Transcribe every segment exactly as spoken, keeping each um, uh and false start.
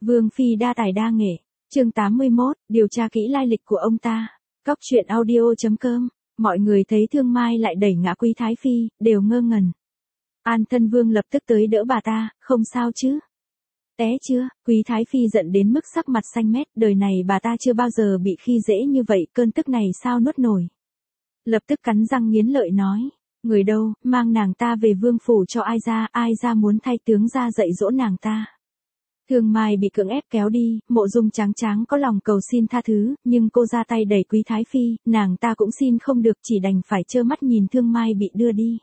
Vương phi đa tài đa nghệ. Chương tám mươi mốt, điều tra kỹ lai lịch của ông ta. Cóc truyện audio chấm com. Mọi người thấy Thương Mai lại đẩy ngã Quý Thái phi, đều ngơ ngẩn. An Thân Vương lập tức tới đỡ bà ta, không sao chứ? Té chưa? Quý Thái phi giận đến mức sắc mặt xanh mét, đời này bà ta chưa bao giờ bị khi dễ như vậy, cơn tức này sao nuốt nổi. Lập tức cắn răng nghiến lợi nói, người đâu, mang nàng ta về vương phủ cho ai ra, ai ra muốn thay tướng ra dạy dỗ nàng ta. Thương Mai bị cưỡng ép kéo đi, Mộ Dung Tráng Tráng có lòng cầu xin tha thứ, nhưng cô ra tay đẩy Quý Thái phi, nàng ta cũng xin không được, chỉ đành phải trơ mắt nhìn Thương Mai bị đưa đi.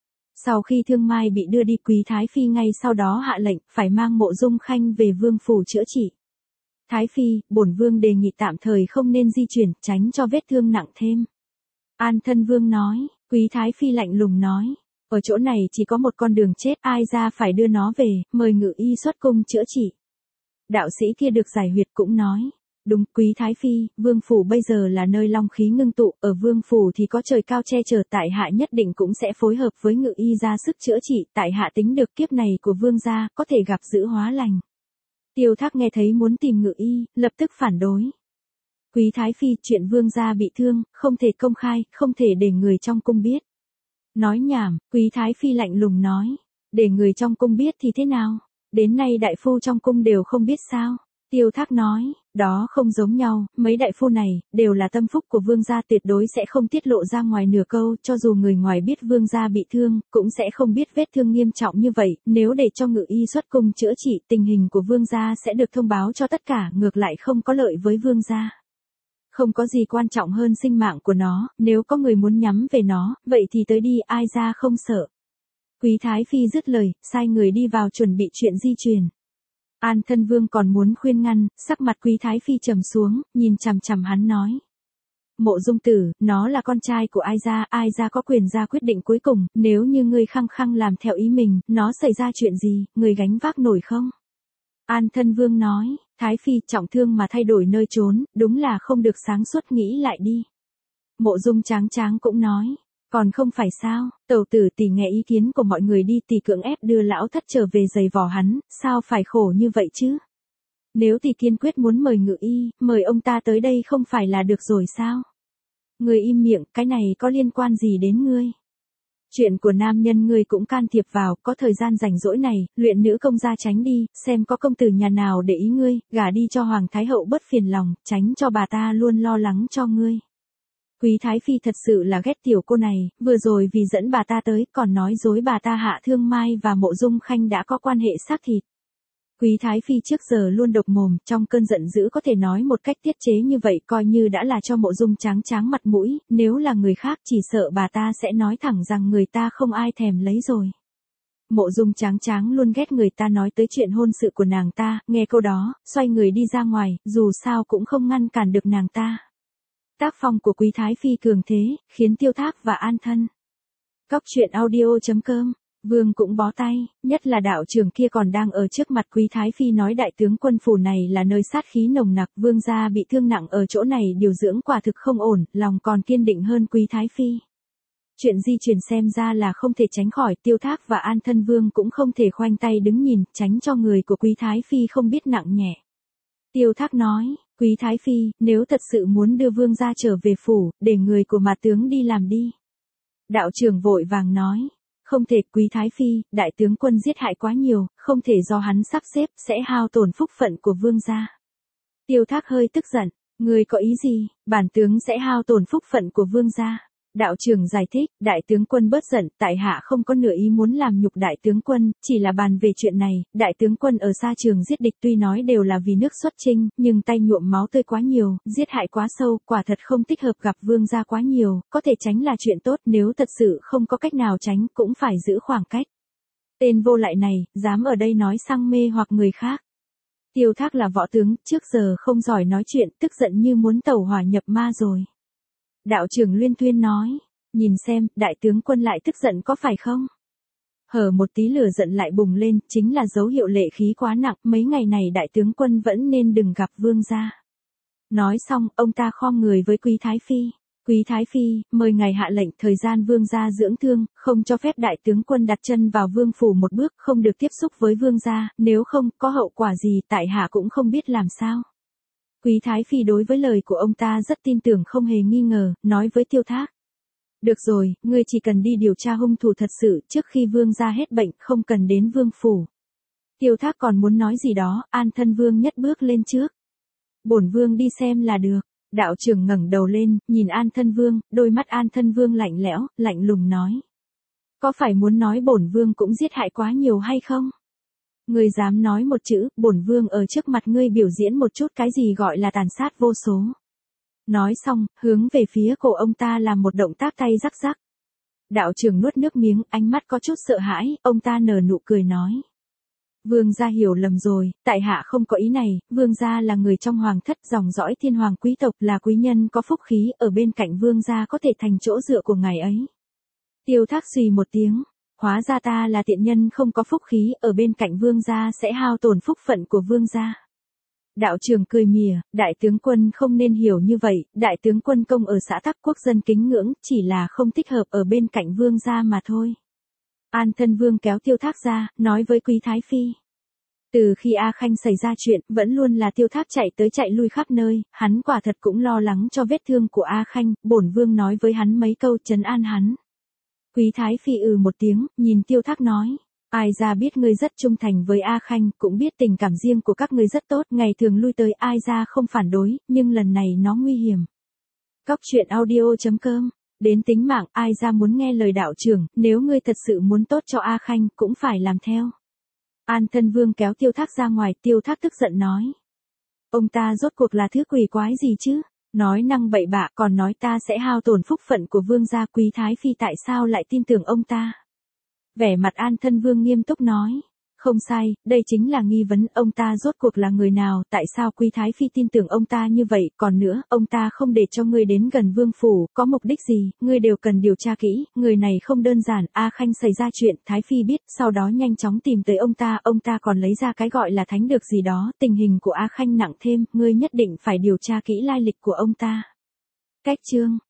Sau khi Thương Mai bị đưa đi, Quý Thái phi ngay sau đó hạ lệnh phải mang Mộ Dung Khanh về vương phủ chữa trị. Thái phi, bổn vương đề nghị tạm thời không nên di chuyển, tránh cho vết thương nặng thêm. An Thân Vương nói. Quý Thái phi lạnh lùng nói, ở chỗ này chỉ có một con đường chết, ai ra phải đưa nó về, mời ngự y xuất cung chữa trị. Đạo sĩ kia được giải huyệt cũng nói, đúng Quý Thái phi, vương phủ bây giờ là nơi long khí ngưng tụ, ở vương phủ thì có trời cao che chở, tại hạ nhất định cũng sẽ phối hợp với ngự y ra sức chữa trị, tại hạ tính được kiếp này của vương gia có thể gặp dữ hóa lành. Tiêu Thác nghe thấy muốn tìm ngự y, lập tức phản đối. Quý Thái phi, chuyện vương gia bị thương, không thể công khai, không thể để người trong cung biết. Nói nhảm, Quý Thái phi lạnh lùng nói, để người trong cung biết thì thế nào? Đến nay đại phu trong cung đều không biết sao? Tiêu Thác nói, đó không giống nhau, mấy đại phu này, đều là tâm phúc của vương gia, tuyệt đối sẽ không tiết lộ ra ngoài nửa câu, cho dù người ngoài biết vương gia bị thương, cũng sẽ không biết vết thương nghiêm trọng như vậy, nếu để cho ngự y xuất cung chữa trị, tình hình của vương gia sẽ được thông báo cho tất cả, ngược lại không có lợi với vương gia. Không có gì quan trọng hơn sinh mạng của nó, nếu có người muốn nhắm về nó, vậy thì tới đi, ai ra không sợ. Quý Thái phi dứt lời, sai người đi vào chuẩn bị chuyện di chuyển. An Thân Vương còn muốn khuyên ngăn, sắc mặt Quý Thái phi trầm xuống, nhìn chằm chằm hắn nói. Mộ Dung tử, nó là con trai của ai ra, ai ra có quyền ra quyết định cuối cùng, nếu như ngươi khăng khăng làm theo ý mình, nó xảy ra chuyện gì, người gánh vác nổi không? An Thân Vương nói, Thái phi trọng thương mà thay đổi nơi trốn, đúng là không được sáng suốt, nghĩ lại đi. Mộ Dung Tráng Tráng cũng nói, còn không phải sao, tẩu tử tỷ nghe ý kiến của mọi người đi, tỷ cưỡng ép đưa lão thất trở về giày vò hắn, sao phải khổ như vậy chứ? Nếu tỷ kiên quyết muốn mời ngự y, mời ông ta tới đây không phải là được rồi sao? Ngươi im miệng, cái này có liên quan gì đến ngươi? Chuyện của nam nhân ngươi cũng can thiệp vào, có thời gian rảnh rỗi này, luyện nữ công gia tránh đi, xem có công tử nhà nào để ý ngươi, gả đi cho Hoàng Thái Hậu bớt phiền lòng, tránh cho bà ta luôn lo lắng cho ngươi. Quý Thái phi thật sự là ghét tiểu cô này, vừa rồi vì dẫn bà ta tới, còn nói dối bà ta hạ Thương Mai và Mộ Dung Khanh đã có quan hệ xác thịt. Quý Thái phi trước giờ luôn độc mồm, trong cơn giận dữ có thể nói một cách tiết chế như vậy, coi như đã là cho Mộ Dung Tráng Tráng mặt mũi, nếu là người khác chỉ sợ bà ta sẽ nói thẳng rằng người ta không ai thèm lấy rồi. Mộ Dung Tráng Tráng luôn ghét người ta nói tới chuyện hôn sự của nàng ta, nghe câu đó, xoay người đi ra ngoài, dù sao cũng không ngăn cản được nàng ta. Tác phong của Quý Thái phi cường thế, khiến Tiêu Thác và An thân. Cóc truyện audio chấm com. Vương cũng bó tay, nhất là đạo trưởng kia còn đang ở trước mặt Quý Thái phi nói đại tướng quân phủ này là nơi sát khí nồng nặc, vương gia bị thương nặng ở chỗ này điều dưỡng quả thực không ổn, lòng còn kiên định hơn Quý Thái phi. Chuyện di chuyển xem ra là không thể tránh khỏi, Tiêu Thác và An Thân Vương cũng không thể khoanh tay đứng nhìn, tránh cho người của Quý Thái phi không biết nặng nhẹ. Tiêu Thác nói, Quý Thái phi, nếu thật sự muốn đưa vương gia trở về phủ, để người của mặt tướng đi làm đi. Đạo trưởng vội vàng nói, không thể, Quý Thái phi, đại tướng quân giết hại quá nhiều, không thể do hắn sắp xếp, sẽ hao tổn phúc phận của vương gia. Tiêu Thác hơi tức giận, người có ý gì, bản tướng sẽ hao tổn phúc phận của vương gia. Đạo trưởng giải thích, đại tướng quân bớt giận, tại hạ không có nửa ý muốn làm nhục đại tướng quân, chỉ là bàn về chuyện này, đại tướng quân ở xa trường giết địch tuy nói đều là vì nước xuất chinh, nhưng tay nhuộm máu tươi quá nhiều, giết hại quá sâu, quả thật không thích hợp, gặp vương gia quá nhiều, có thể tránh là chuyện tốt, nếu thật sự không có cách nào tránh, cũng phải giữ khoảng cách. Tên vô lại này, dám ở đây nói sang mê hoặc người khác. Tiêu Thác là võ tướng, trước giờ không giỏi nói chuyện, tức giận như muốn tẩu hỏa nhập ma rồi. Đạo trưởng Luyên Thuyên nói, nhìn xem, đại tướng quân lại tức giận có phải không? Hở một tí lửa giận lại bùng lên, chính là dấu hiệu lệ khí quá nặng, mấy ngày này đại tướng quân vẫn nên đừng gặp vương gia. Nói xong, ông ta khom người với Quý Thái phi. Quý Thái Phi, mời ngài hạ lệnh thời gian vương gia dưỡng thương, không cho phép đại tướng quân đặt chân vào vương phủ một bước, không được tiếp xúc với vương gia, nếu không, có hậu quả gì tại hạ cũng không biết làm sao. Quý Thái Phi đối với lời của ông ta rất tin tưởng không hề nghi ngờ, nói với Tiêu Thác. Được rồi, ngươi chỉ cần đi điều tra hung thủ thật sự trước khi vương gia hết bệnh, không cần đến vương phủ. Tiêu Thác còn muốn nói gì đó, An Thân Vương nhất bước lên trước. Bổn vương đi xem là được. Đạo trưởng ngẩng đầu lên, nhìn An Thân Vương, đôi mắt An Thân Vương lạnh lẽo, lạnh lùng nói. Có phải muốn nói bổn vương cũng giết hại quá nhiều hay không? Ngươi dám nói một chữ, bổn vương ở trước mặt ngươi biểu diễn một chút cái gì gọi là tàn sát vô số. Nói xong, hướng về phía cổ ông ta làm một động tác tay rắc rắc. Đạo trưởng nuốt nước miếng, ánh mắt có chút sợ hãi, ông ta nở nụ cười nói. Vương gia hiểu lầm rồi, tại hạ không có ý này, vương gia là người trong hoàng thất dòng dõi thiên hoàng quý tộc, là quý nhân có phúc khí, ở bên cạnh vương gia có thể thành chỗ dựa của ngài ấy. Tiêu Thác xùy một tiếng, hóa ra ta là tiện nhân không có phúc khí, ở bên cạnh vương gia sẽ hao tổn phúc phận của vương gia. Đạo trưởng cười mỉa, đại tướng quân không nên hiểu như vậy, đại tướng quân công ở xã tắc quốc dân kính ngưỡng, chỉ là không thích hợp ở bên cạnh vương gia mà thôi. An Thân Vương kéo Tiêu Thác ra, nói với Quý Thái Phi. Từ khi A Khanh xảy ra chuyện, vẫn luôn là Tiêu Thác chạy tới chạy lui khắp nơi, hắn quả thật cũng lo lắng cho vết thương của A Khanh, bổn vương nói với hắn mấy câu trấn an hắn. Quý Thái Phi ừ một tiếng, nhìn Tiêu Thác nói. Ai ra biết ngươi rất trung thành với A Khanh, cũng biết tình cảm riêng của các ngươi rất tốt, ngày thường lui tới ai ra không phản đối, nhưng lần này nó nguy hiểm. Cóc truyện audio chấm com. Đến tính mạng, ai ra muốn nghe lời đạo trưởng, nếu ngươi thật sự muốn tốt cho A Khanh, cũng phải làm theo. An Thân Vương kéo Tiêu Thác ra ngoài, Tiêu Thác tức giận nói. Ông ta rốt cuộc là thứ quỷ quái gì chứ? Nói năng bậy bạ, còn nói ta sẽ hao tổn phúc phận của vương gia. Quý Thái Phi tại sao lại tin tưởng ông ta? Vẻ mặt An Thân Vương nghiêm túc nói. Không sai, đây chính là nghi vấn, ông ta rốt cuộc là người nào, tại sao Quý Thái Phi tin tưởng ông ta như vậy, còn nữa, ông ta không để cho ngươi đến gần vương phủ, có mục đích gì, ngươi đều cần điều tra kỹ, người này không đơn giản. A Khanh xảy ra chuyện, Thái Phi biết, sau đó nhanh chóng tìm tới ông ta, ông ta còn lấy ra cái gọi là thánh được gì đó, tình hình của A Khanh nặng thêm, ngươi nhất định phải điều tra kỹ lai lịch của ông ta. Cách chương